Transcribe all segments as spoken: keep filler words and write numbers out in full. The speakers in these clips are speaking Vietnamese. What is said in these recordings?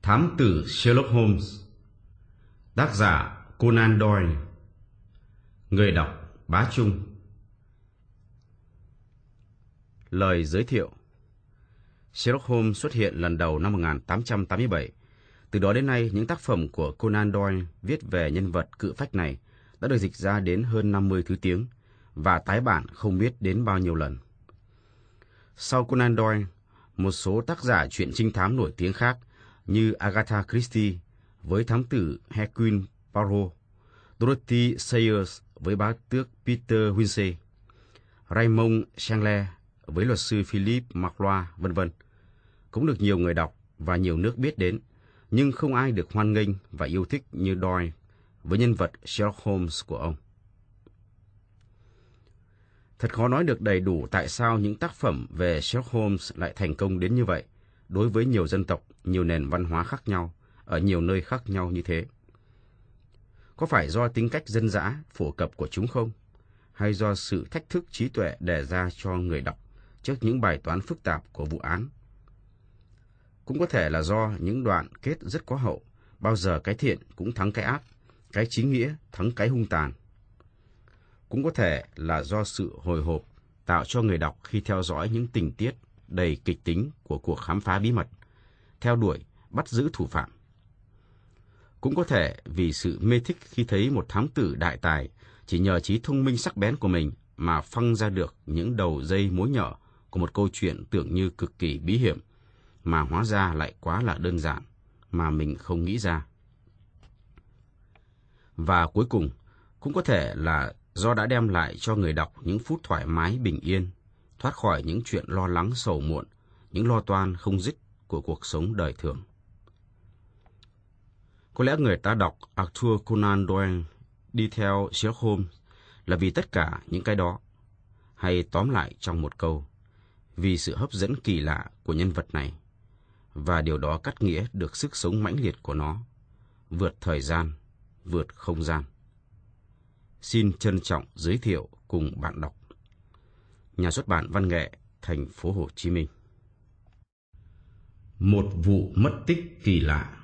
Thám tử Sherlock Holmes. Tác giả Conan Doyle. Người đọc Bá Trung. Lời giới thiệu. Sherlock Holmes xuất hiện lần đầu năm một nghìn tám trăm tám mươi bảy. Từ đó đến nay, những tác phẩm của Conan Doyle viết về nhân vật cự phách này đã được dịch ra đến hơn năm mươi thứ tiếng và tái bản không biết đến bao nhiêu lần. Sau Conan Doyle, một số tác giả truyện trinh thám nổi tiếng khác như Agatha Christie với thám tử Hercule Poirot, Dorothy Sayers với bá tước Peter Wimsey, Raymond Chandler với luật sư Philip Marlowe, vân vân cũng được nhiều người đọc và nhiều nước biết đến, nhưng không ai được hoan nghênh và yêu thích như Doyle với nhân vật Sherlock Holmes của ông. Thật khó nói được đầy đủ tại sao những tác phẩm về Sherlock Holmes lại thành công đến như vậy đối với nhiều dân tộc, nhiều nền văn hóa khác nhau, ở nhiều nơi khác nhau như thế. Có phải do tính cách dân dã, phổ cập của chúng không? Hay do sự thách thức trí tuệ đề ra cho người đọc trước những bài toán phức tạp của vụ án? Cũng có thể là do những đoạn kết rất có hậu, bao giờ cái thiện cũng thắng cái ác, cái chính nghĩa thắng cái hung tàn. Cũng có thể là do sự hồi hộp tạo cho người đọc khi theo dõi những tình tiết đầy kịch tính của cuộc khám phá bí mật, theo đuổi, bắt giữ thủ phạm. Cũng có thể vì sự mê thích khi thấy một thám tử đại tài chỉ nhờ trí thông minh sắc bén của mình mà phăng ra được những đầu dây mối nhợ của một câu chuyện tưởng như cực kỳ bí hiểm, mà hóa ra lại quá là đơn giản, mà mình không nghĩ ra. Và cuối cùng, cũng có thể là do đã đem lại cho người đọc những phút thoải mái bình yên, thoát khỏi những chuyện lo lắng sầu muộn, những lo toan không dứt của cuộc sống đời thường. Có lẽ người ta đọc Arthur Conan Doyle đi theo Sherlock Holmes là vì tất cả những cái đó, hay tóm lại trong một câu, vì sự hấp dẫn kỳ lạ của nhân vật này, và điều đó cắt nghĩa được sức sống mãnh liệt của nó, vượt thời gian, vượt không gian. Xin trân trọng giới thiệu cùng bạn đọc. Nhà xuất bản Văn nghệ, thành phố Hồ Chí Minh. Một vụ mất tích kỳ lạ.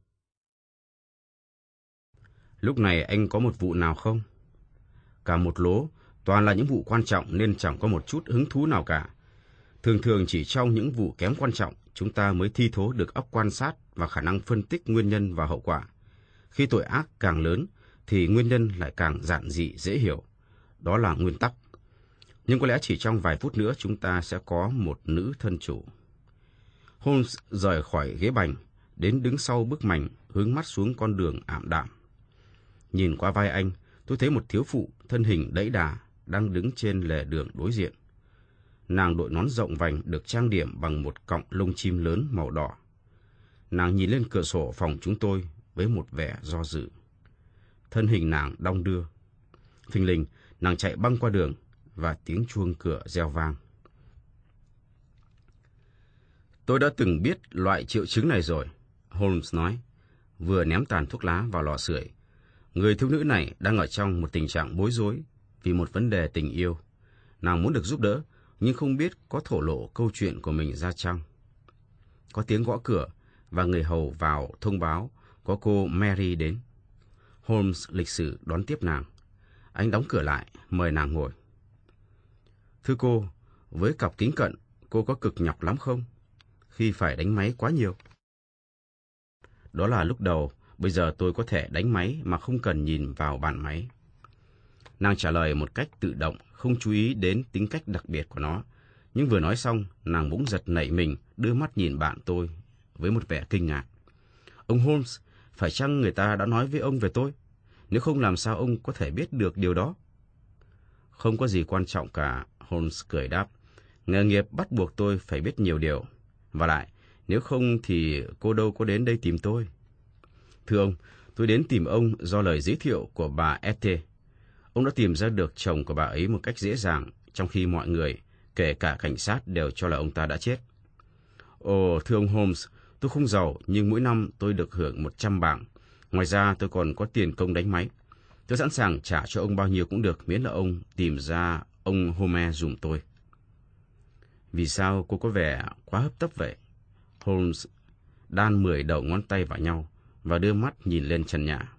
Lúc này anh có một vụ nào không? Cả một lố, toàn là những vụ quan trọng nên chẳng có một chút hứng thú nào cả. Thường thường chỉ trong những vụ kém quan trọng, chúng ta mới thi thố được óc quan sát và khả năng phân tích nguyên nhân và hậu quả. Khi tội ác càng lớn, thì nguyên nhân lại càng giản dị dễ hiểu. Đó là nguyên tắc. Nhưng có lẽ chỉ trong vài phút nữa chúng ta sẽ có một nữ thân chủ. Holmes rời khỏi ghế bành, đến đứng sau bức mành, hướng mắt xuống con đường ảm đạm. Nhìn qua vai anh, tôi thấy một thiếu phụ thân hình đẫy đà đang đứng trên lề đường đối diện. Nàng đội nón rộng vành được trang điểm bằng một cọng lông chim lớn màu đỏ. Nàng nhìn lên cửa sổ phòng chúng tôi với một vẻ do dự. Thân hình nàng đong đưa. Thình lình, nàng chạy băng qua đường và tiếng chuông cửa reo vang. Tôi đã từng biết loại triệu chứng này rồi, Holmes nói, vừa ném tàn thuốc lá vào lò sưởi. Người thiếu nữ này đang ở trong một tình trạng bối rối vì một vấn đề tình yêu. Nàng muốn được giúp đỡ, nhưng không biết có thổ lộ câu chuyện của mình ra chăng. Có tiếng gõ cửa và người hầu vào thông báo có cô Mary đến. Holmes lịch sự đón tiếp nàng. Anh đóng cửa lại, mời nàng ngồi. Thưa cô, với cặp kính cận, cô có cực nhọc lắm không? Khi phải đánh máy quá nhiều. Đó là lúc đầu, bây giờ tôi có thể đánh máy mà không cần nhìn vào bàn máy. Nàng trả lời một cách tự động, không chú ý đến tính cách đặc biệt của nó. Nhưng vừa nói xong, nàng bỗng giật nảy mình, đưa mắt nhìn bạn tôi với một vẻ kinh ngạc. Ông Holmes, phải chăng người ta đã nói với ông về tôi? Nếu không làm sao ông có thể biết được điều đó? Không có gì quan trọng cả, Holmes cười đáp. Nghề nghiệp bắt buộc tôi phải biết nhiều điều. Và lại, nếu không thì cô đâu có đến đây tìm tôi. Thưa ông, tôi đến tìm ông do lời giới thiệu của bà Ethel. Ông đã tìm ra được chồng của bà ấy một cách dễ dàng, trong khi mọi người, kể cả cảnh sát, đều cho là ông ta đã chết. Ồ, thưa ông Holmes, tôi không giàu, nhưng mỗi năm tôi được hưởng một trăm bảng. Ngoài ra tôi còn có tiền công đánh máy. Tôi sẵn sàng trả cho ông bao nhiêu cũng được, miễn là ông tìm ra ông Homer giùm tôi. Vì sao cô có vẻ quá hấp tấp vậy? Holmes đan mười đầu ngón tay vào nhau và đưa mắt nhìn lên trần nhà.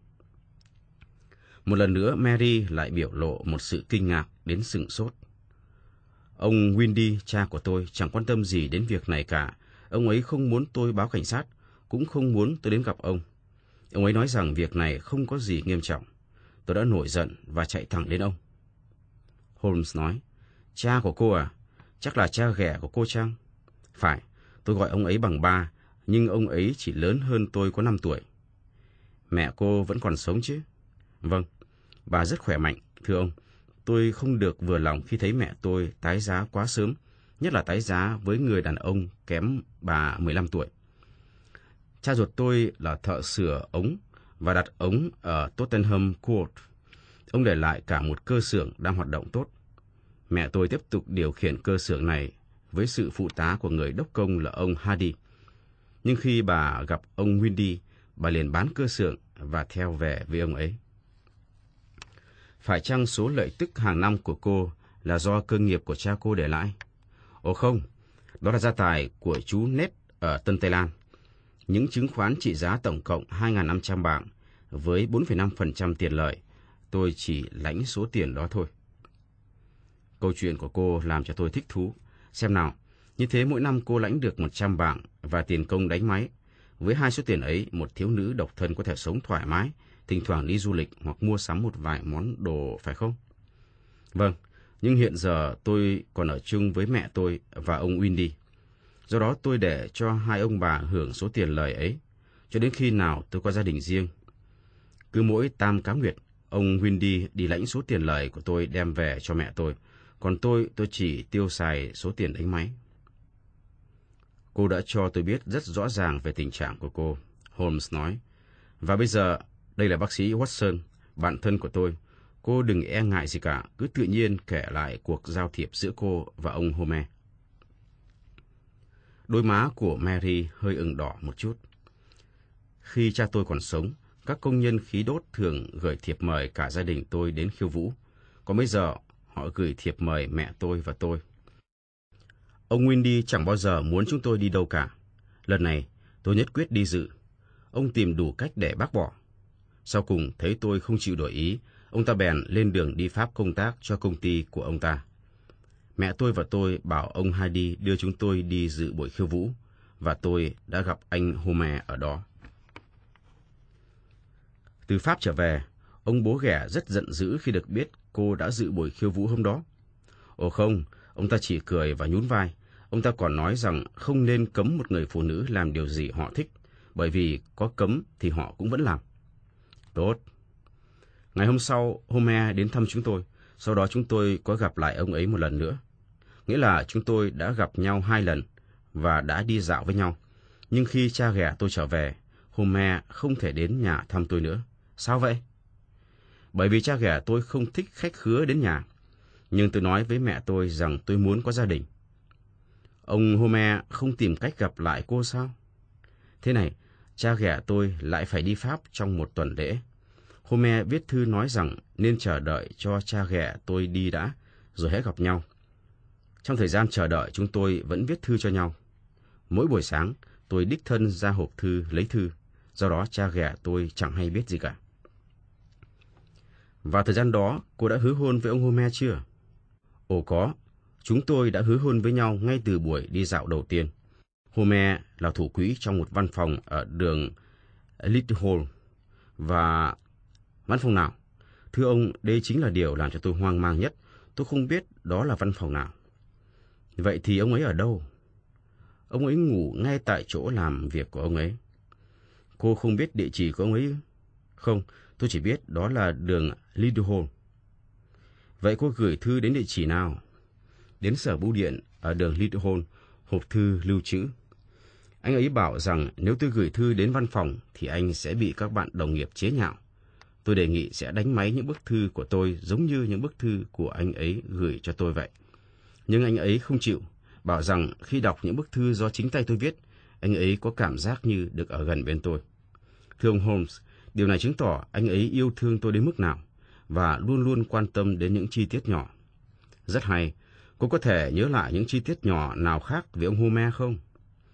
Một lần nữa Mary lại biểu lộ một sự kinh ngạc đến sửng sốt. Ông Windy, cha của tôi, chẳng quan tâm gì đến việc này cả. Ông ấy không muốn tôi báo cảnh sát, cũng không muốn tôi đến gặp ông. Ông ấy nói rằng việc này không có gì nghiêm trọng. Tôi đã nổi giận và chạy thẳng đến ông. Holmes nói, cha của cô à? Chắc là cha ghẻ của cô chăng? Phải, tôi gọi ông ấy bằng ba, nhưng ông ấy chỉ lớn hơn tôi có năm tuổi. Mẹ cô vẫn còn sống chứ? Vâng, bà rất khỏe mạnh, thưa ông. Tôi không được vừa lòng khi thấy mẹ tôi tái giá quá sớm, nhất là tái giá với người đàn ông kém bà mười lăm tuổi. Cha ruột tôi là thợ sửa ống và đặt ống ở Tottenham Court. Ông để lại cả một cơ xưởng đang hoạt động tốt. Mẹ tôi tiếp tục điều khiển cơ xưởng này với sự phụ tá của người đốc công là ông Hardy. Nhưng khi bà gặp ông Windy, bà liền bán cơ xưởng và theo về với ông ấy. Phải chăng số lợi tức hàng năm của cô là do cơ nghiệp của cha cô để lại? Ồ không, đó là gia tài của chú Ned ở Tân Tây Lan. Những chứng khoán trị giá tổng cộng hai nghìn năm trăm bảng với bốn phẩy năm phần trăm tiền lợi. Tôi chỉ lãnh số tiền đó thôi. Câu chuyện của cô làm cho tôi thích thú. Xem nào, như thế mỗi năm cô lãnh được một trăm bảng và tiền công đánh máy. Với hai số tiền ấy, một thiếu nữ độc thân có thể sống thoải mái, thỉnh thoảng đi du lịch hoặc mua sắm một vài món đồ, phải không? Vâng, nhưng hiện giờ tôi còn ở chung với mẹ tôi và ông Windy. Do đó tôi để cho hai ông bà hưởng số tiền lời ấy, cho đến khi nào tôi có gia đình riêng. Cứ mỗi tam cá nguyệt, ông Windy đi lãnh số tiền lời của tôi đem về cho mẹ tôi, còn tôi, tôi chỉ tiêu xài số tiền đánh máy. Cô đã cho tôi biết rất rõ ràng về tình trạng của cô, Holmes nói. Và bây giờ, đây là bác sĩ Watson, bạn thân của tôi. Cô đừng e ngại gì cả, cứ tự nhiên kể lại cuộc giao thiệp giữa cô và ông Homer. Đôi má của Mary hơi ửng đỏ một chút. Khi cha tôi còn sống, các công nhân khí đốt thường gửi thiệp mời cả gia đình tôi đến khiêu vũ. Còn bây giờ, họ gửi thiệp mời mẹ tôi và tôi. Ông Windy chẳng bao giờ muốn chúng tôi đi đâu cả. Lần này, tôi nhất quyết đi dự. Ông tìm đủ cách để bác bỏ. Sau cùng, thấy tôi không chịu đổi ý, ông ta bèn lên đường đi Pháp công tác cho công ty của ông ta. Mẹ tôi và tôi bảo ông Hardy đưa chúng tôi đi dự buổi khiêu vũ, và tôi đã gặp anh Homer ở đó. Từ Pháp trở về, ông bố ghẻ rất giận dữ khi được biết cô đã dự buổi khiêu vũ hôm đó. Ồ không, ông ta chỉ cười và nhún vai. Ông ta còn nói rằng không nên cấm một người phụ nữ làm điều gì họ thích, bởi vì có cấm thì họ cũng vẫn làm. Tốt. Ngày hôm sau, Homer đến thăm chúng tôi. Sau đó chúng tôi có gặp lại ông ấy một lần nữa. Nghĩa là chúng tôi đã gặp nhau hai lần và đã đi dạo với nhau. Nhưng khi cha ghẻ tôi trở về, Homer không thể đến nhà thăm tôi nữa. Sao vậy? Bởi vì cha ghẻ tôi không thích khách khứa đến nhà. Nhưng tôi nói với mẹ tôi rằng tôi muốn có gia đình. Ông Homer không tìm cách gặp lại cô sao? Thế này, cha ghẻ tôi lại phải đi Pháp trong một tuần lễ. Homer viết thư nói rằng nên chờ đợi cho cha ghẻ tôi đi đã, rồi hãy gặp nhau. Trong thời gian chờ đợi, chúng tôi vẫn viết thư cho nhau. Mỗi buổi sáng, tôi đích thân ra hộp thư lấy thư. Do đó, cha ghẻ tôi chẳng hay biết gì cả. Vào thời gian đó, cô đã hứa hôn với ông Homer chưa? Ồ có, chúng tôi đã hứa hôn với nhau ngay từ buổi đi dạo đầu tiên. Homer là thủ quỹ trong một văn phòng ở đường Little. Và văn phòng nào? Thưa ông, đây chính là điều làm cho tôi hoang mang nhất. Tôi không biết đó là văn phòng nào. Vậy thì ông ấy ở đâu? Ông ấy ngủ ngay tại chỗ làm việc của ông ấy. Cô không biết địa chỉ của ông ấy? Không, tôi chỉ biết đó là đường Little. Vậy cô gửi thư đến địa chỉ nào? Đến sở bưu điện ở đường Little, hộp thư lưu trữ. Anh ấy bảo rằng nếu tôi gửi thư đến văn phòng thì anh sẽ bị các bạn đồng nghiệp chế nhạo. Tôi đề nghị sẽ đánh máy những bức thư của tôi giống như những bức thư của anh ấy gửi cho tôi vậy. Nhưng anh ấy không chịu, bảo rằng khi đọc những bức thư do chính tay tôi viết, anh ấy có cảm giác như được ở gần bên tôi. Thưa ông Holmes, điều này chứng tỏ anh ấy yêu thương tôi đến mức nào và luôn luôn quan tâm đến những chi tiết nhỏ. Rất hay, cô có thể nhớ lại những chi tiết nhỏ nào khác về ông Homer không?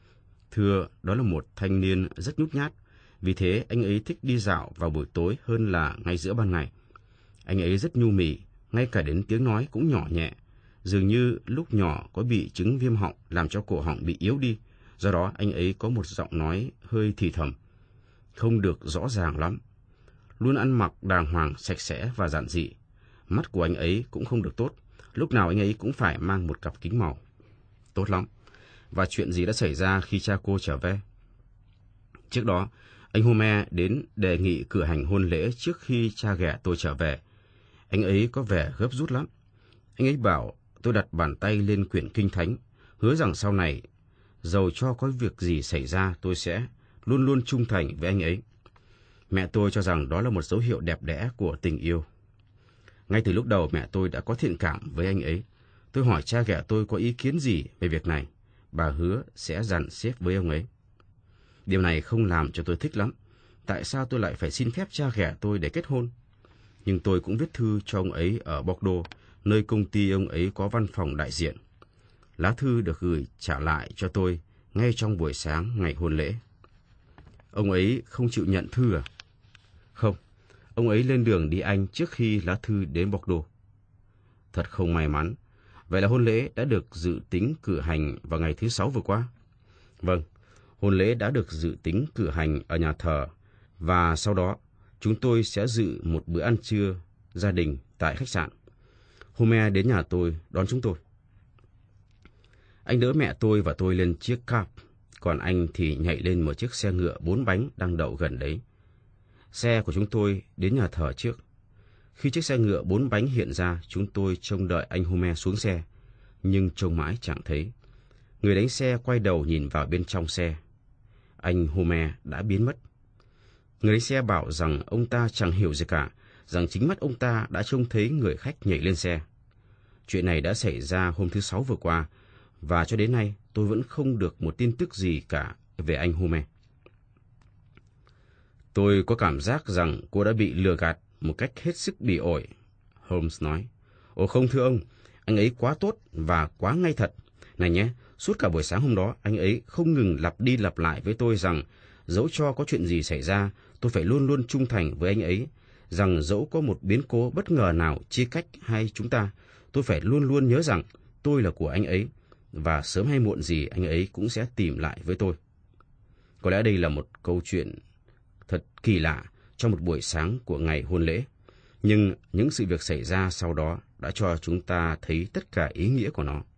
Thưa, đó là một thanh niên rất nhút nhát, vì thế anh ấy thích đi dạo vào buổi tối hơn là ngay giữa ban ngày. Anh ấy rất nhu mì, ngay cả đến tiếng nói cũng nhỏ nhẹ. Dường như lúc nhỏ có bị chứng viêm họng làm cho cổ họng bị yếu đi, do đó anh ấy có một giọng nói hơi thì thầm, không được rõ ràng lắm. Luôn ăn mặc đàng hoàng, sạch sẽ và giản dị. Mắt của anh ấy cũng không được tốt, lúc nào anh ấy cũng phải mang một cặp kính màu. Tốt lắm. Và chuyện gì đã xảy ra khi cha cô trở về? Trước đó, anh Homer đến đề nghị cử hành hôn lễ trước khi cha ghẻ tôi trở về. Anh ấy có vẻ gấp rút lắm. Anh ấy bảo tôi đặt bàn tay lên quyển kinh thánh, hứa rằng sau này, dầu cho có việc gì xảy ra, tôi sẽ luôn luôn trung thành với anh ấy. Mẹ tôi cho rằng đó là một dấu hiệu đẹp đẽ của tình yêu. Ngay từ lúc đầu mẹ tôi đã có thiện cảm với anh ấy. Tôi hỏi cha ghẻ tôi có ý kiến gì về việc này. Bà hứa sẽ dàn xếp với ông ấy. Điều này không làm cho tôi thích lắm. Tại sao tôi lại phải xin phép cha ghẻ tôi để kết hôn? Nhưng tôi cũng viết thư cho ông ấy ở Bordeaux, nơi công ty ông ấy có văn phòng đại diện. Lá thư được gửi trả lại cho tôi ngay trong buổi sáng ngày hôn lễ. Ông ấy không chịu nhận thư à? Không, ông ấy lên đường đi Anh trước khi lá thư đến Bordeaux. Thật không may mắn. Vậy là hôn lễ đã được dự tính cử hành vào ngày thứ Sáu vừa qua? Vâng, hôn lễ đã được dự tính cử hành ở nhà thờ, và sau đó chúng tôi sẽ dự một bữa ăn trưa gia đình tại khách sạn. Homer đến nhà tôi đón chúng tôi. Anh đỡ mẹ tôi và tôi lên chiếc cab, còn anh thì nhảy lên một chiếc xe ngựa bốn bánh đang đậu gần đấy. Xe của chúng tôi đến nhà thờ trước. Khi chiếc xe ngựa bốn bánh hiện ra, chúng tôi trông đợi anh Homer xuống xe, nhưng trông mãi chẳng thấy. Người đánh xe quay đầu nhìn vào bên trong xe. Anh Homer đã biến mất. Người đánh xe bảo rằng ông ta chẳng hiểu gì cả, rằng chính mắt ông ta đã trông thấy người khách nhảy lên xe. Chuyện này đã xảy ra hôm thứ Sáu vừa qua, và cho đến nay tôi vẫn không được một tin tức gì cả về anh Homer. Tôi có cảm giác rằng cô đã bị lừa gạt một cách hết sức bỉ ổi, Holmes nói. Ồ không thưa ông, anh ấy quá tốt và quá ngay thật. Này nhé, suốt cả buổi sáng hôm đó, anh ấy không ngừng lặp đi lặp lại với tôi rằng dẫu cho có chuyện gì xảy ra, tôi phải luôn luôn trung thành với anh ấy, rằng dẫu có một biến cố bất ngờ nào chia cách hai chúng ta, tôi phải luôn luôn nhớ rằng tôi là của anh ấy, và sớm hay muộn gì anh ấy cũng sẽ tìm lại với tôi. Có lẽ đây là một câu chuyện thật kỳ lạ trong một buổi sáng của ngày hôn lễ, nhưng những sự việc xảy ra sau đó đã cho chúng ta thấy tất cả ý nghĩa của nó.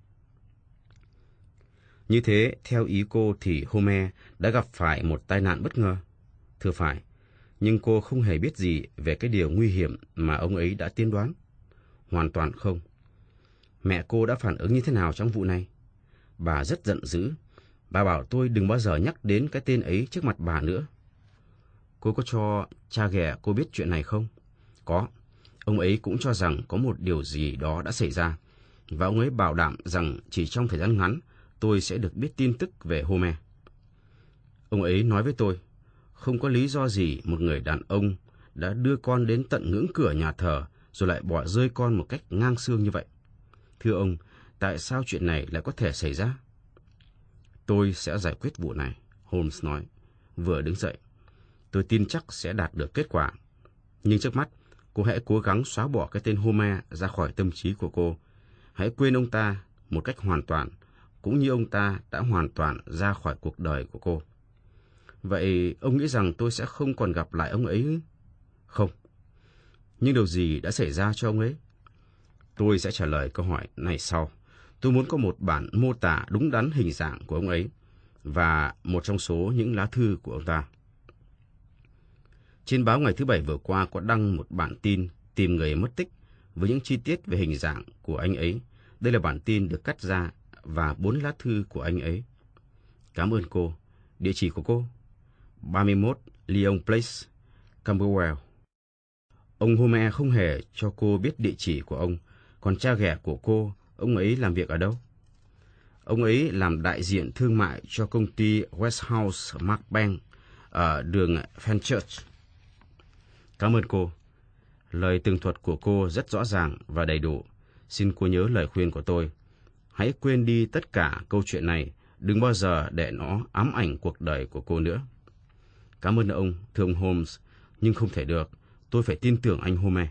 Như thế, theo ý cô thì Homer đã gặp phải một tai nạn bất ngờ. Thưa phải, nhưng cô không hề biết gì về cái điều nguy hiểm mà ông ấy đã tiên đoán. Hoàn toàn không. Mẹ cô đã phản ứng như thế nào trong vụ này? Bà rất giận dữ. Bà bảo tôi đừng bao giờ nhắc đến cái tên ấy trước mặt bà nữa. Cô có cho cha ghẻ cô biết chuyện này không? Có. Ông ấy cũng cho rằng có một điều gì đó đã xảy ra, và ông ấy bảo đảm rằng chỉ trong thời gian ngắn tôi sẽ được biết tin tức về Homer. Ông ấy nói với tôi, không có lý do gì một người đàn ông đã đưa con đến tận ngưỡng cửa nhà thờ rồi lại bỏ rơi con một cách ngang xương như vậy. Thưa ông, tại sao chuyện này lại có thể xảy ra? Tôi sẽ giải quyết vụ này, Holmes nói, vừa đứng dậy. Tôi tin chắc sẽ đạt được kết quả. Nhưng trước mắt, cô hãy cố gắng xóa bỏ cái tên Homer ra khỏi tâm trí của cô. Hãy quên ông ta một cách hoàn toàn, cũng như ông ta đã hoàn toàn ra khỏi cuộc đời của cô. Vậy ông nghĩ rằng tôi sẽ không còn gặp lại ông ấy? Không. Nhưng điều gì đã xảy ra cho ông ấy? Tôi sẽ trả lời câu hỏi này sau. Tôi muốn có một bản mô tả đúng đắn hình dạng của ông ấy và một trong số những lá thư của ông ta. Trên báo ngày thứ Bảy vừa qua có đăng một bản tin tìm người mất tích với những chi tiết về hình dạng của anh ấy. Đây là bản tin được cắt ra và bốn lá thư của anh ấy. Cảm ơn cô. Địa chỉ của cô? ba mươi mốt Lyon Place, Camberwell. Ông Homer không hề cho cô biết địa chỉ của ông. Còn cha ghẻ của cô, ông ấy làm việc ở đâu? Ông ấy làm đại diện thương mại cho công ty Westhouse Markbank ở đường Fenchurch. Cảm ơn cô. Lời tường thuật của cô rất rõ ràng và đầy đủ. Xin cô nhớ lời khuyên của tôi. Hãy quên đi tất cả câu chuyện này Đừng bao giờ để nó ám ảnh cuộc đời của cô nữa. Cảm ơn ông, thưa ông Holmes, nhưng không thể được. Tôi phải tin tưởng anh Homer.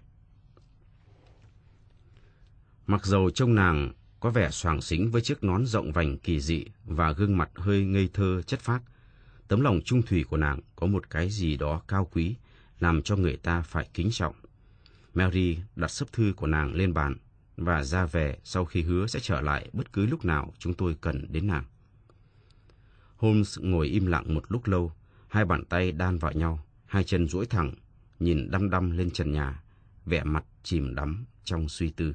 Mặc dầu trông nàng có vẻ xoàng xính với chiếc nón rộng vành kỳ dị và gương mặt hơi ngây thơ chất phác, tấm lòng trung thủy của nàng có một cái gì đó cao quý, làm cho người ta phải kính trọng. Mary đặt sấp thư của nàng lên bàn và ra về sau khi hứa sẽ trở lại bất cứ lúc nào chúng tôi cần đến nàng. Holmes ngồi im lặng một lúc lâu, hai bàn tay đan vào nhau, hai chân duỗi thẳng, nhìn đăm đăm lên trần nhà, vẻ mặt chìm đắm trong suy tư.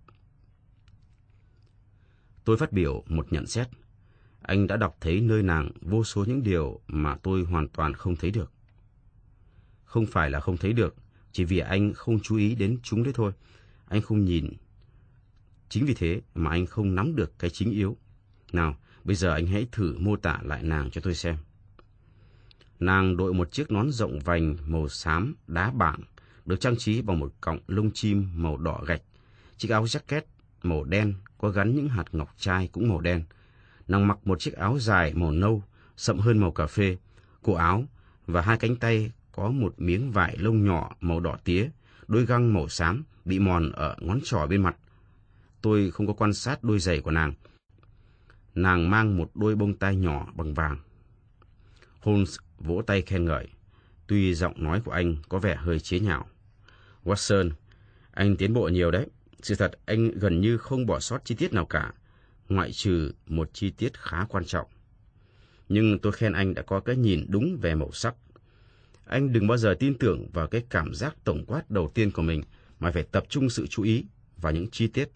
Tôi phát biểu một nhận xét. Anh đã đọc thấy nơi nàng vô số những điều mà tôi hoàn toàn không thấy được. Không phải là không thấy được, chỉ vì anh không chú ý đến chúng đấy thôi. Anh không nhìn. Chính vì thế mà anh không nắm được cái chính yếu. Nào, bây giờ anh hãy thử mô tả lại nàng cho tôi xem. Nàng đội một chiếc nón rộng vành màu xám đá bảng, được trang trí bằng một cọng lông chim màu đỏ gạch. Chiếc áo jacket màu đen có gắn những hạt ngọc trai cũng màu đen. Nàng mặc một chiếc áo dài màu nâu, sậm hơn màu cà phê. Cổ áo và hai cánh tay có một miếng vải lông nhỏ màu đỏ tía, đôi găng màu xám bị mòn ở ngón trỏ bên mặt. Tôi không có quan sát đôi giày của nàng. Nàng mang một đôi bông tai nhỏ bằng vàng. Holmes vỗ tay khen ngợi, tuy giọng nói của anh có vẻ hơi chế nhạo. Watson, anh tiến bộ nhiều đấy. Sự thật anh gần như không bỏ sót chi tiết nào cả, ngoại trừ một chi tiết khá quan trọng. Nhưng tôi khen anh đã có cái nhìn đúng về màu sắc. Anh đừng bao giờ tin tưởng vào cái cảm giác tổng quát đầu tiên của mình, mà phải tập trung sự chú ý vào những chi tiết.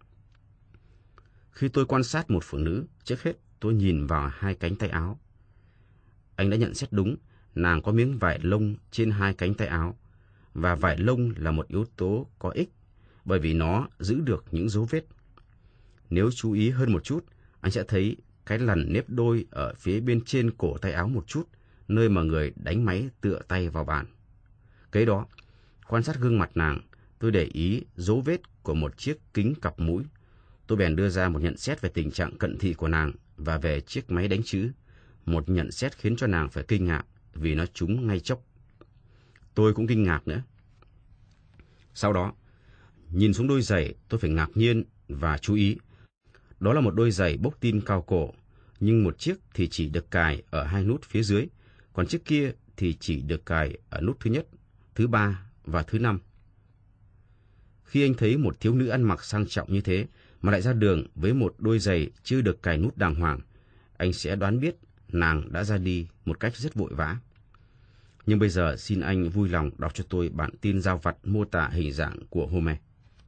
Khi tôi quan sát một phụ nữ, trước hết tôi nhìn vào hai cánh tay áo. Anh đã nhận xét đúng, nàng có miếng vải lông trên hai cánh tay áo, và vải lông là một yếu tố có ích, bởi vì nó giữ được những dấu vết. Nếu chú ý hơn một chút, anh sẽ thấy cái lằn nếp đôi ở phía bên trên cổ tay áo một chút, nơi mà người đánh máy tựa tay vào bàn. Kế đó, quan sát gương mặt nàng, tôi để ý dấu vết của một chiếc kính cặp mũi. Tôi bèn đưa ra một nhận xét về tình trạng cận thị của nàng và về chiếc máy đánh chữ. Một nhận xét khiến cho nàng phải kinh ngạc vì nó trúng ngay chốc. Tôi cũng kinh ngạc nữa. Sau đó, nhìn xuống đôi giày, tôi phải ngạc nhiên và chú ý. Đó là một đôi giày bốc tin cao cổ, nhưng một chiếc thì chỉ được cài ở hai nút phía dưới, còn chiếc kia thì chỉ được cài ở nút thứ nhất, thứ ba và thứ năm. Khi anh thấy một thiếu nữ ăn mặc sang trọng như thế mà lại ra đường với một đôi giày chưa được cài nút đàng hoàng, anh sẽ đoán biết nàng đã ra đi một cách rất vội vã. Nhưng bây giờ xin anh vui lòng đọc cho tôi bản tin giao vặt mô tả hình dạng của Homer.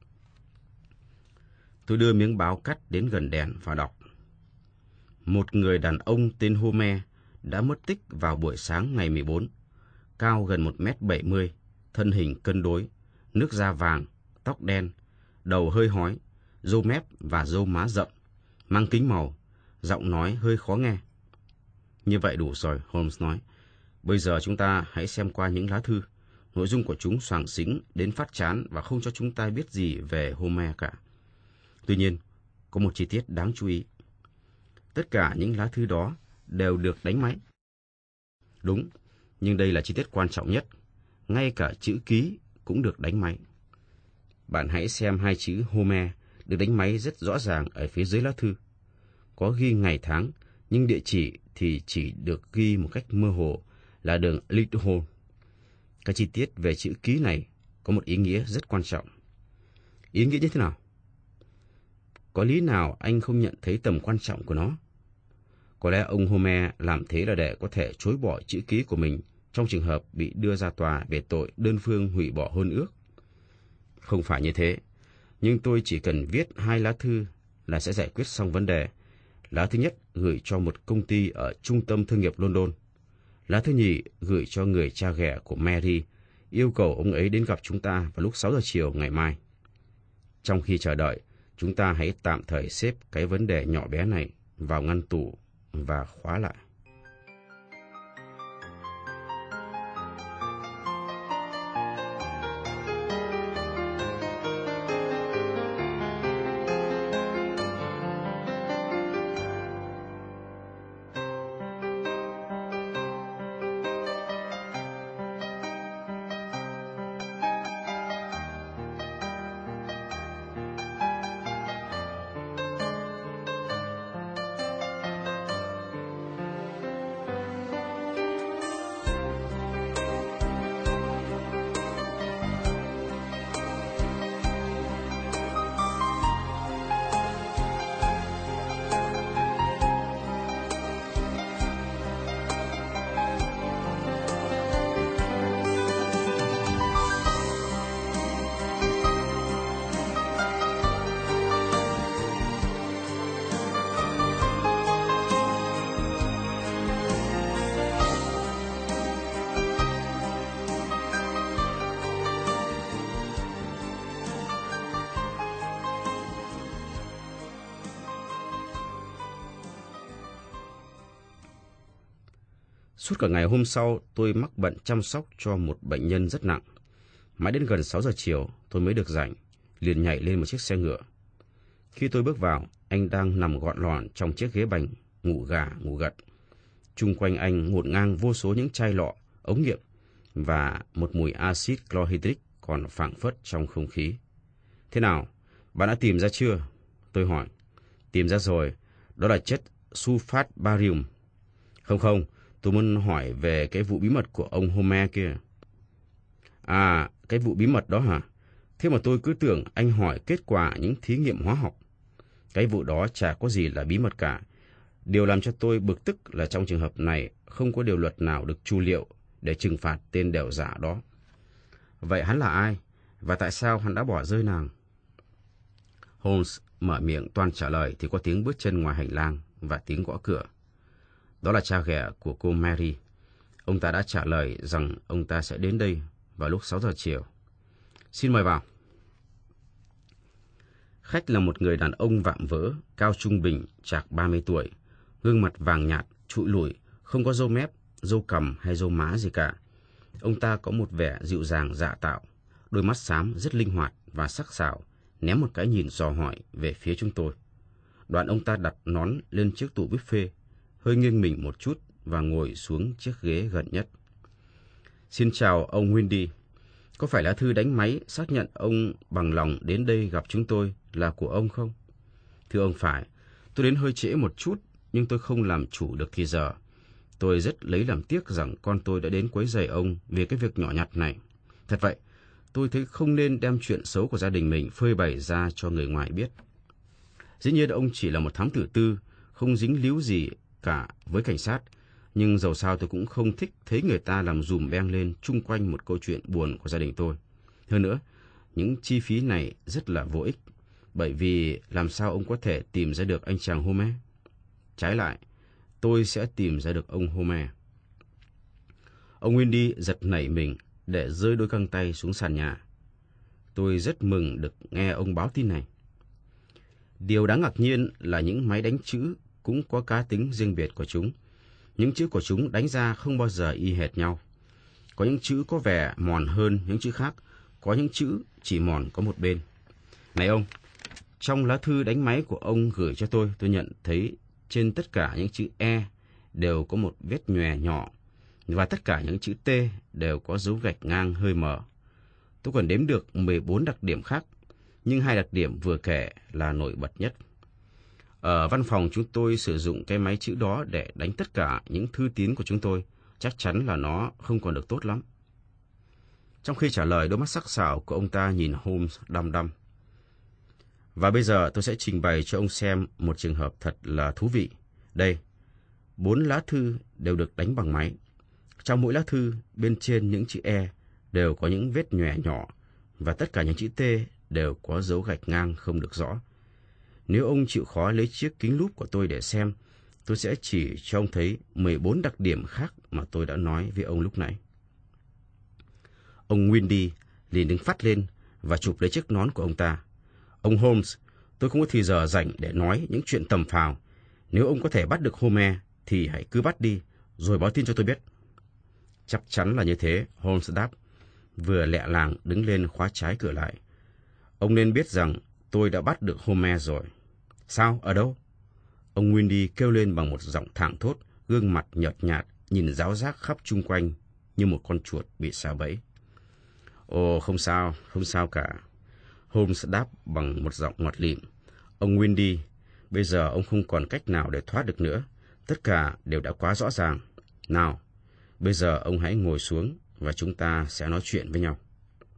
Tôi đưa miếng báo cắt đến gần đèn và đọc. Một người đàn ông tên Homer đã mất tích vào buổi sáng ngày mười bốn, cao gần một mét bảy mươi, thân hình cân đối, nước da vàng, tóc đen, đầu hơi hói, râu mép và râu má rậm, mang kính màu, giọng nói hơi khó nghe. Như vậy đủ rồi, Holmes nói. Bây giờ chúng ta hãy xem qua những lá thư. Nội dung của chúng xoàng xính đến phát chán và không cho chúng ta biết gì về Homer cả. Tuy nhiên, có một chi tiết đáng chú ý. Tất cả những lá thư đó đều được đánh máy. Đúng, nhưng đây là chi tiết quan trọng nhất. Ngay cả chữ ký cũng được đánh máy. Bạn hãy xem hai chữ Homer được đánh máy rất rõ ràng ở phía dưới lá thư. Có ghi ngày tháng, nhưng địa chỉ thì chỉ được ghi một cách mơ hồ là đường Littleton. Cái chi tiết về chữ ký này có một ý nghĩa rất quan trọng. Ý nghĩa như thế nào? Có lý nào anh không nhận thấy tầm quan trọng của nó? Có lẽ ông Homer làm thế là để có thể chối bỏ chữ ký của mình trong trường hợp bị đưa ra tòa về tội đơn phương hủy bỏ hôn ước. Không phải như thế, nhưng tôi chỉ cần viết hai lá thư là sẽ giải quyết xong vấn đề. Lá thứ nhất gửi cho một công ty ở trung tâm thương nghiệp London. Lá thứ nhì gửi cho người cha ghẻ của Mary, yêu cầu ông ấy đến gặp chúng ta vào lúc sáu giờ chiều ngày mai. Trong khi chờ đợi, chúng ta hãy tạm thời xếp cái vấn đề nhỏ bé này vào ngăn tủ và khóa lại. Suốt cả ngày hôm sau, tôi mắc bận chăm sóc cho một bệnh nhân rất nặng. Mãi đến gần sáu giờ chiều, tôi mới được rảnh, liền nhảy lên một chiếc xe ngựa. Khi tôi bước vào, anh đang nằm gọn lọn trong chiếc ghế bành, ngủ gà, ngủ gật. Chung quanh anh ngổn ngang vô số những chai lọ, ống nghiệm và một mùi axit chlorhydric còn phảng phất trong không khí. Thế nào, bạn đã tìm ra chưa? Tôi hỏi. Tìm ra rồi, đó là chất sulfat barium. Không không, tôi muốn hỏi về cái vụ bí mật của ông Homer kia. À, cái vụ bí mật đó hả? Thế mà tôi cứ tưởng anh hỏi kết quả những thí nghiệm hóa học. Cái vụ đó chả có gì là bí mật cả. Điều làm cho tôi bực tức là trong trường hợp này không có điều luật nào được chu liệu để trừng phạt tên đèo giả đó. Vậy hắn là ai? Và tại sao hắn đã bỏ rơi nàng? Holmes mở miệng toan trả lời thì có tiếng bước chân ngoài hành lang và tiếng gõ cửa. Đó là cha ghẻ của cô Mary. Ông ta đã trả lời rằng ông ta sẽ đến đây vào lúc sáu giờ chiều. Xin mời vào. Khách là một người đàn ông vạm vỡ, cao trung bình, chạc ba mươi tuổi, gương mặt vàng nhạt, trụi lủi, không có râu mép, râu cằm hay râu má gì cả. Ông ta có một vẻ dịu dàng dạ tạo, đôi mắt xám rất linh hoạt và sắc sảo, ném một cái nhìn dò hỏi về phía chúng tôi. Đoạn ông ta đặt nón lên chiếc tủ buffet, hơi nghiêng mình một chút và ngồi xuống chiếc ghế gần nhất. Xin chào ông Windy. Có phải lá thư đánh máy xác nhận ông bằng lòng đến đây gặp chúng tôi là của ông không? Thưa ông phải, tôi đến hơi trễ một chút, nhưng tôi không làm chủ được thì giờ. Tôi rất lấy làm tiếc rằng con tôi đã đến quấy rầy ông vì cái việc nhỏ nhặt này. Thật vậy, tôi thấy không nên đem chuyện xấu của gia đình mình phơi bày ra cho người ngoài biết. Dĩ nhiên ông chỉ là một thám tử tư, không dính líu gì cả với cảnh sát, nhưng dầu sao tôi cũng không thích thấy người ta làm dùm beng lên chung quanh một câu chuyện buồn của gia đình tôi. Hơn nữa, những chi phí này rất là vô ích, bởi vì làm sao ông có thể tìm ra được anh chàng Homer? Trái lại, tôi sẽ tìm ra được ông Homer. Ông Windy giật nảy mình để rơi đôi găng tay xuống sàn nhà. Tôi rất mừng được nghe ông báo tin này. Điều đáng ngạc nhiên là những máy đánh chữ cũng có cá tính riêng biệt của chúng. Những chữ của chúng đánh ra không bao giờ y hệt nhau. Có những chữ có vẻ mòn hơn những chữ khác, có những chữ chỉ mòn có một bên. Này ông, trong lá thư đánh máy của ông gửi cho tôi, tôi nhận thấy trên tất cả những chữ E đều có một vết nhòe nhỏ, và tất cả những chữ T đều có dấu gạch ngang hơi mờ. Tôi còn đếm được mười bốn đặc điểm khác, nhưng hai đặc điểm vừa kể là nổi bật nhất. Ở văn phòng chúng tôi sử dụng cái máy chữ đó để đánh tất cả những thư tín của chúng tôi. Chắc chắn là nó không còn được tốt lắm. Trong khi trả lời, đôi mắt sắc sảo của ông ta nhìn Holmes đăm đăm. Và bây giờ tôi sẽ trình bày cho ông xem một trường hợp thật là thú vị. Đây, bốn lá thư đều được đánh bằng máy. Trong mỗi lá thư, bên trên những chữ E đều có những vết nhòe nhỏ, và tất cả những chữ T đều có dấu gạch ngang không được rõ. Nếu ông chịu khó lấy chiếc kính lúp của tôi để xem, tôi sẽ chỉ cho ông thấy mười bốn đặc điểm khác mà tôi đã nói với ông lúc nãy. Ông Windy liền đứng phắt lên và chụp lấy chiếc nón của ông ta. Ông Holmes, tôi không có thì giờ rảnh để nói những chuyện tầm phào. Nếu ông có thể bắt được Homer thì hãy cứ bắt đi, rồi báo tin cho tôi biết. Chắc chắn là như thế, Holmes đáp, vừa lẹ làng đứng lên khóa trái cửa lại. Ông nên biết rằng tôi đã bắt được Homer rồi. Sao? Ở đâu? Ông Windy kêu lên bằng một giọng thảng thốt, gương mặt nhợt nhạt, nhìn ráo rác khắp chung quanh như một con chuột bị sa bẫy. Ồ, không sao, không sao cả. Holmes đáp bằng một giọng ngọt lịm. Ông Windy, bây giờ ông không còn cách nào để thoát được nữa. Tất cả đều đã quá rõ ràng. Nào, bây giờ ông hãy ngồi xuống và chúng ta sẽ nói chuyện với nhau.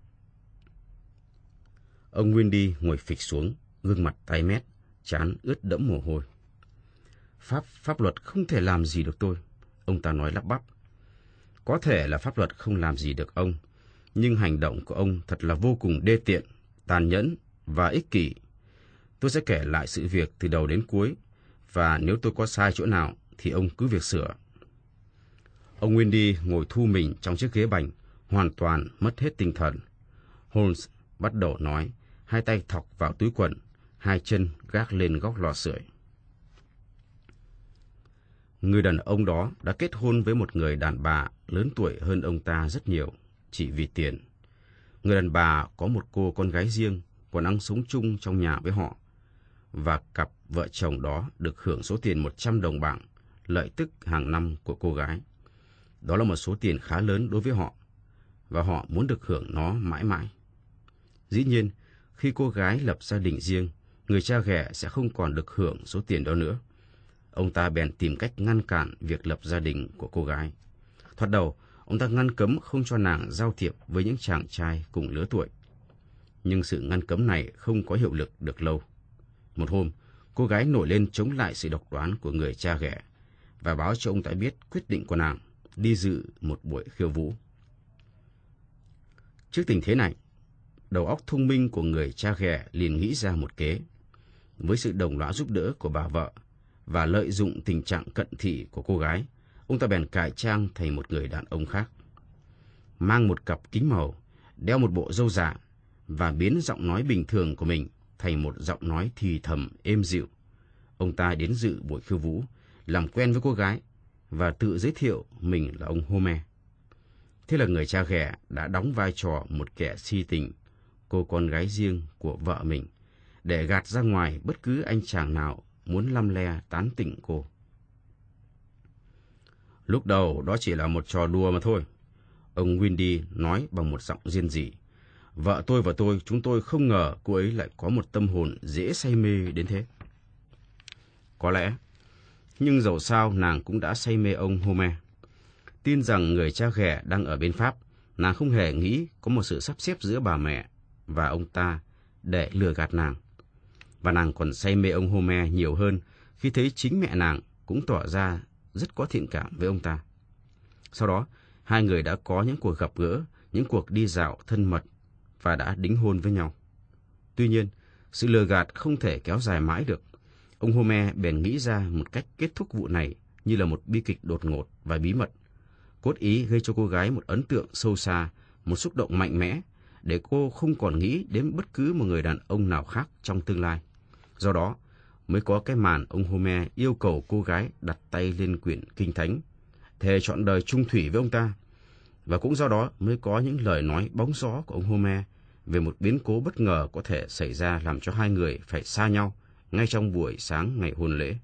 Ông Windy ngồi phịch xuống, gương mặt tái mét, trán ướt đẫm mồ hôi. Pháp, pháp luật không thể làm gì được tôi, ông ta nói lắp bắp. Có thể là pháp luật không làm gì được ông, nhưng hành động của ông thật là vô cùng đê tiện, tàn nhẫn và ích kỷ. Tôi sẽ kể lại sự việc từ đầu đến cuối, và nếu tôi có sai chỗ nào thì ông cứ việc sửa. Ông Windy ngồi thu mình trong chiếc ghế bành, hoàn toàn mất hết tinh thần. Holmes bắt đầu nói, hai tay thọc vào túi quần, hai chân gác lên góc lò sưởi. Người đàn ông đó đã kết hôn với một người đàn bà lớn tuổi hơn ông ta rất nhiều, chỉ vì tiền. Người đàn bà có một cô con gái riêng, còn đang sống chung trong nhà với họ. Và cặp vợ chồng đó được hưởng số tiền một trăm đồng bảng, lợi tức hàng năm của cô gái. Đó là một số tiền khá lớn đối với họ, và họ muốn được hưởng nó mãi mãi. Dĩ nhiên, khi cô gái lập gia đình riêng, người cha ghẻ sẽ không còn được hưởng số tiền đó nữa. Ông ta bèn tìm cách ngăn cản việc lập gia đình của cô gái. Thoạt đầu, ông ta ngăn cấm không cho nàng giao thiệp với những chàng trai cùng lứa tuổi. Nhưng sự ngăn cấm này không có hiệu lực được lâu. Một hôm, cô gái nổi lên chống lại sự độc đoán của người cha ghẻ và báo cho ông ta biết quyết định của nàng đi dự một buổi khiêu vũ. Trước tình thế này, đầu óc thông minh của người cha ghẻ liền nghĩ ra một kế. Với sự đồng lõa giúp đỡ của bà vợ và lợi dụng tình trạng cận thị của cô gái, ông ta bèn cải trang thành một người đàn ông khác. Mang một cặp kính màu, đeo một bộ râu giả và biến giọng nói bình thường của mình thành một giọng nói thì thầm êm dịu. Ông ta đến dự buổi khiêu vũ, làm quen với cô gái và tự giới thiệu mình là ông Homer. Thế là người cha ghẻ đã đóng vai trò một kẻ si tình cô con gái riêng của vợ mình, để gạt ra ngoài bất cứ anh chàng nào muốn lăm le tán tỉnh cô. Lúc đầu đó chỉ là một trò đùa mà thôi, ông Windy nói bằng một giọng riêng rỉ. Vợ tôi và tôi, chúng tôi không ngờ cô ấy lại có một tâm hồn dễ say mê đến thế. Có lẽ, nhưng dẫu sao nàng cũng đã say mê ông Homer. Tin rằng người cha ghẻ đang ở bên Pháp, nàng không hề nghĩ có một sự sắp xếp giữa bà mẹ và ông ta để lừa gạt nàng. Và nàng còn say mê ông Homer nhiều hơn khi thấy chính mẹ nàng cũng tỏ ra rất có thiện cảm với ông ta. Sau đó, hai người đã có những cuộc gặp gỡ, những cuộc đi dạo thân mật và đã đính hôn với nhau. Tuy nhiên, sự lừa gạt không thể kéo dài mãi được. Ông Homer bèn nghĩ ra một cách kết thúc vụ này như là một bi kịch đột ngột và bí mật, cốt ý gây cho cô gái một ấn tượng sâu xa, một xúc động mạnh mẽ, để cô không còn nghĩ đến bất cứ một người đàn ông nào khác trong tương lai. Do đó, mới có cái màn ông Homer yêu cầu cô gái đặt tay lên quyển kinh thánh, thề trọn đời chung thủy với ông ta. Và cũng do đó mới có những lời nói bóng gió của ông Homer về một biến cố bất ngờ có thể xảy ra làm cho hai người phải xa nhau ngay trong buổi sáng ngày hôn lễ.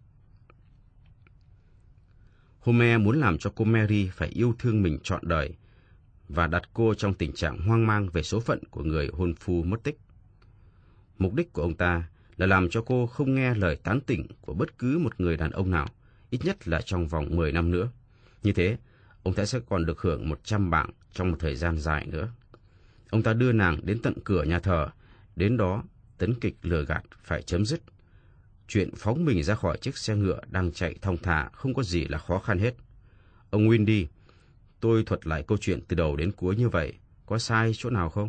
Homer muốn làm cho cô Mary phải yêu thương mình trọn đời và đặt cô trong tình trạng hoang mang về số phận của người hôn phu mất tích. Mục đích của ông ta là làm cho cô không nghe lời tán tỉnh của bất cứ một người đàn ông nào, ít nhất là trong vòng mười năm nữa. Như thế, ông ta sẽ còn được hưởng một trăm bảng trong một thời gian dài nữa. Ông ta đưa nàng đến tận cửa nhà thờ, đến đó tấn kịch lừa gạt phải chấm dứt. Chuyện phóng mình ra khỏi chiếc xe ngựa đang chạy thong thả không có gì là khó khăn hết. Ông Windy, tôi thuật lại câu chuyện từ đầu đến cuối như vậy, có sai chỗ nào không?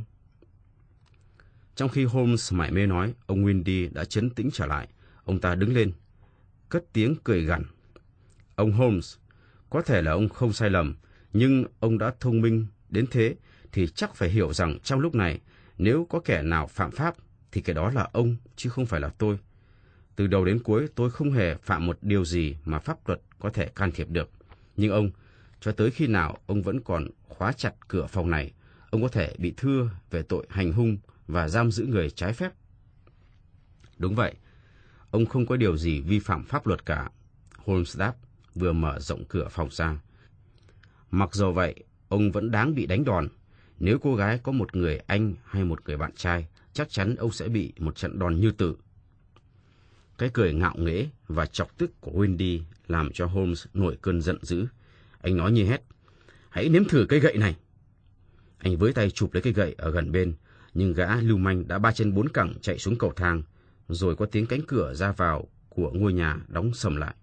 Trong khi Holmes mải mê nói, ông Windy đã trấn tĩnh trở lại. Ông ta đứng lên, cất tiếng cười gằn. Ông Holmes, có thể là ông không sai lầm, nhưng ông đã thông minh đến thế thì chắc phải hiểu rằng trong lúc này, nếu có kẻ nào phạm pháp thì cái đó là ông chứ không phải là tôi. Từ đầu đến cuối tôi không hề phạm một điều gì mà pháp luật có thể can thiệp được. Nhưng ông, cho tới khi nào ông vẫn còn khóa chặt cửa phòng này, ông có thể bị thưa về tội hành hung và giam giữ người trái phép. Đúng vậy, ông không có điều gì vi phạm pháp luật cả, Holmes đáp, vừa mở rộng cửa phòng ra. Mặc dù vậy, ông vẫn đáng bị đánh đòn. Nếu cô gái có một người anh hay một người bạn trai, chắc chắn ông sẽ bị một trận đòn như tử. Cái cười ngạo nghễ và chọc tức của Windy làm cho Holmes nổi cơn giận dữ. Anh nói như hét, hãy nếm thử cây gậy này. Anh với tay chụp lấy cây gậy ở gần bên, nhưng gã lưu manh đã ba chân bốn cẳng chạy xuống cầu thang, rồi có tiếng cánh cửa ra vào của ngôi nhà đóng sầm lại.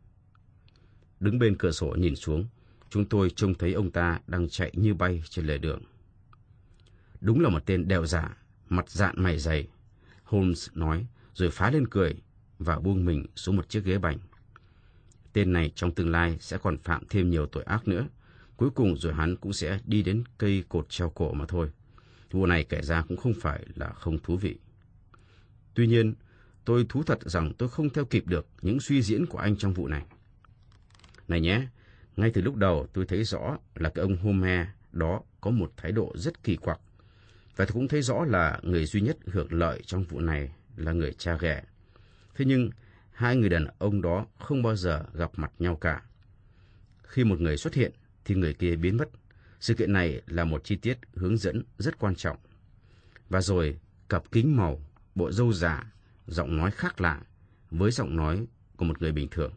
Đứng bên cửa sổ nhìn xuống, chúng tôi trông thấy ông ta đang chạy như bay trên lề đường. Đúng là một tên đèo giả, mặt dạn mày dày, Holmes nói, rồi phá lên cười và buông mình xuống một chiếc ghế bành. Tên này trong tương lai sẽ còn phạm thêm nhiều tội ác nữa. Cuối cùng rồi hắn cũng sẽ đi đến cây cột treo cổ mà thôi. Vụ này kể ra cũng không phải là không thú vị. Tuy nhiên, tôi thú thật rằng tôi không theo kịp được những suy diễn của anh trong vụ này. Này nhé, ngay từ lúc đầu tôi thấy rõ là cái ông Homer đó có một thái độ rất kỳ quặc. Và tôi cũng thấy rõ là người duy nhất hưởng lợi trong vụ này là người cha ghẻ. Thế nhưng, hai người đàn ông đó không bao giờ gặp mặt nhau cả. Khi một người xuất hiện, thì người kia biến mất. Sự kiện này là một chi tiết hướng dẫn rất quan trọng. Và rồi, cặp kính màu, bộ râu giả, giọng nói khác lạ với giọng nói của một người bình thường.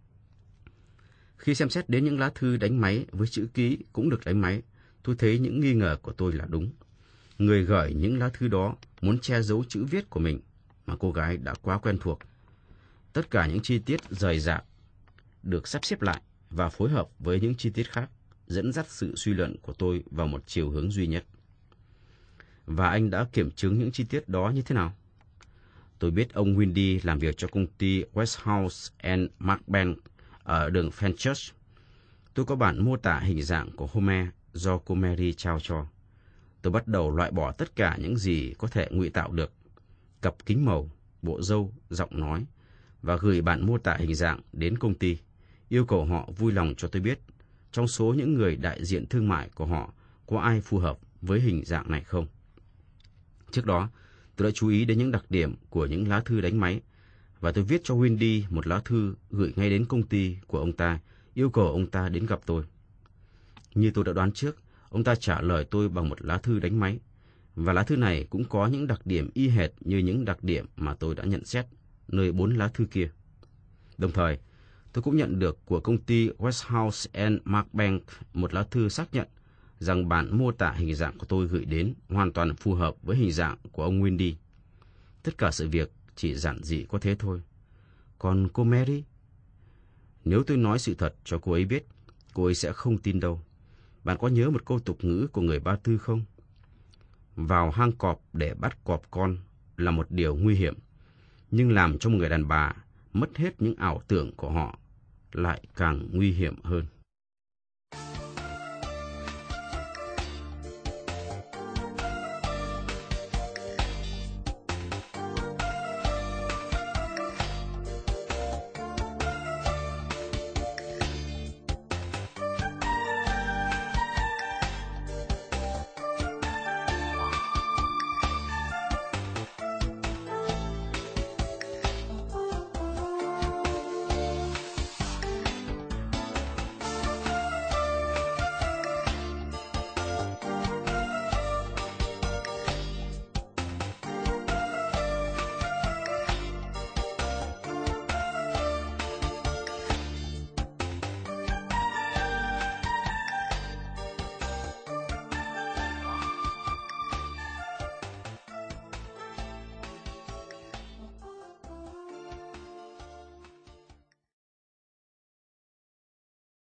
Khi xem xét đến những lá thư đánh máy với chữ ký cũng được đánh máy, tôi thấy những nghi ngờ của tôi là đúng. Người gửi những lá thư đó muốn che giấu chữ viết của mình mà cô gái đã quá quen thuộc. Tất cả những chi tiết rời rạc được sắp xếp lại và phối hợp với những chi tiết khác, dẫn dắt sự suy luận của tôi vào một chiều hướng duy nhất. Và anh đã kiểm chứng những chi tiết đó như thế nào? Tôi biết ông Windy làm việc cho công ty Westhouse and Markbank ở đường Fenchurch. Tôi có bản mô tả hình dạng của Homer do cô Mary trao cho. Tôi bắt đầu loại bỏ tất cả những gì có thể ngụy tạo được, cặp kính màu, bộ râu, giọng nói, và gửi bản mô tả hình dạng đến công ty, yêu cầu họ vui lòng cho tôi biết trong số những người đại diện thương mại của họ có ai phù hợp với hình dạng này không. Trước đó, tôi đã chú ý đến những đặc điểm của những lá thư đánh máy, và tôi viết cho Windy một lá thư gửi ngay đến công ty của ông ta, yêu cầu ông ta đến gặp tôi. Như tôi đã đoán trước, ông ta trả lời tôi bằng một lá thư đánh máy, và lá thư này cũng có những đặc điểm y hệt như những đặc điểm mà tôi đã nhận xét nơi bốn lá thư kia. Đồng thời, tôi cũng nhận được của công ty Westhouse and Markbank một lá thư xác nhận rằng bản mô tả hình dạng của tôi gửi đến hoàn toàn phù hợp với hình dạng của ông Windy. Tất cả sự việc chỉ giản dị có thế thôi. Còn cô Mary? Nếu tôi nói sự thật cho cô ấy biết, cô ấy sẽ không tin đâu. Bạn có nhớ một câu tục ngữ của người Ba Tư không? Vào hang cọp để bắt cọp con là một điều nguy hiểm, nhưng làm cho một người đàn bà mất hết những ảo tưởng của họ lại càng nguy hiểm hơn.